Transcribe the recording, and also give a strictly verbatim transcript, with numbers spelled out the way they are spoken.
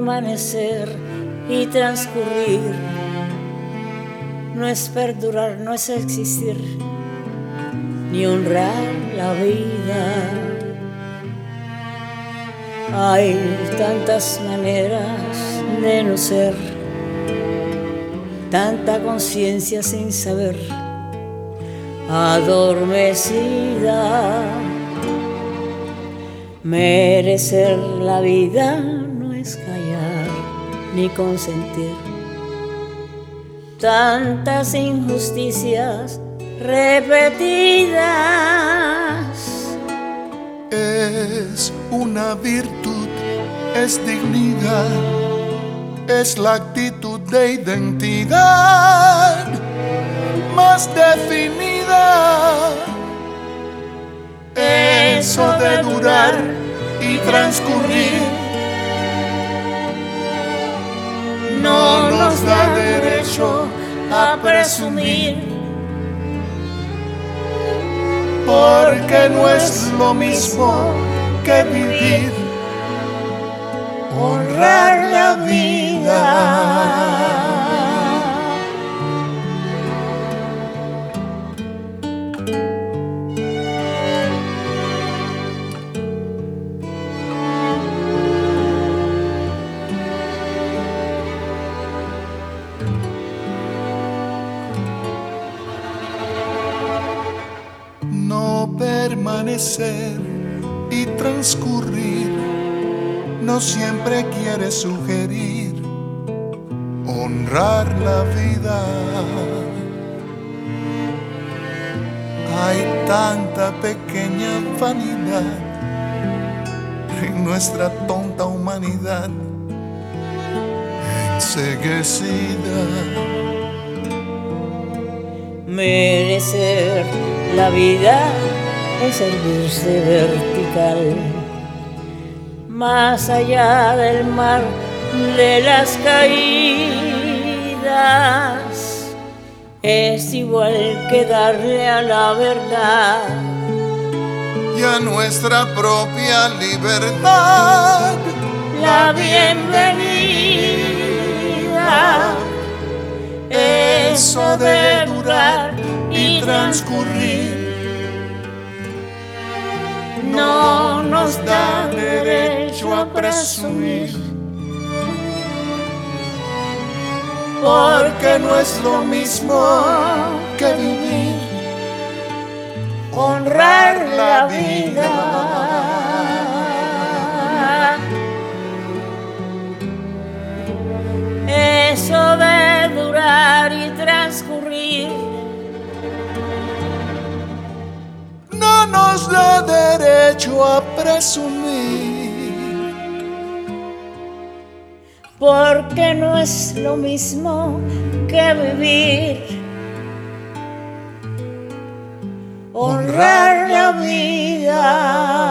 permanecer y transcurrir. No es perdurar, no es existir, ni honrar la vida. Hay tantas maneras de no ser, tanta conciencia sin saber, adormecida. Merecer la vida no es callar ni consentir tantas injusticias repetidas. Es una virtud, es dignidad, es la actitud de identidad más definida. Eso de durar y transcurrir no nos da derecho a presumir, porque no es lo mismo que vivir, honrar la vida. No permanecer y transcurrir no siempre quiere sugerir honrar la vida. Hay tanta pequeña vanidad en nuestra tonta humanidad enceguecida. Merecer la vida es servirse vertical, más allá del mar de las caídas. Es igual que darle a la verdad y a nuestra propia libertad la bienvenida. Eso de durar y transcurrir no nos da derecho a presumir, porque no es lo mismo que vivir, honrar la vida. Eso de durar y transcurrir no nos da derecho a presumir, porque no es lo mismo que vivir, honrar la vida.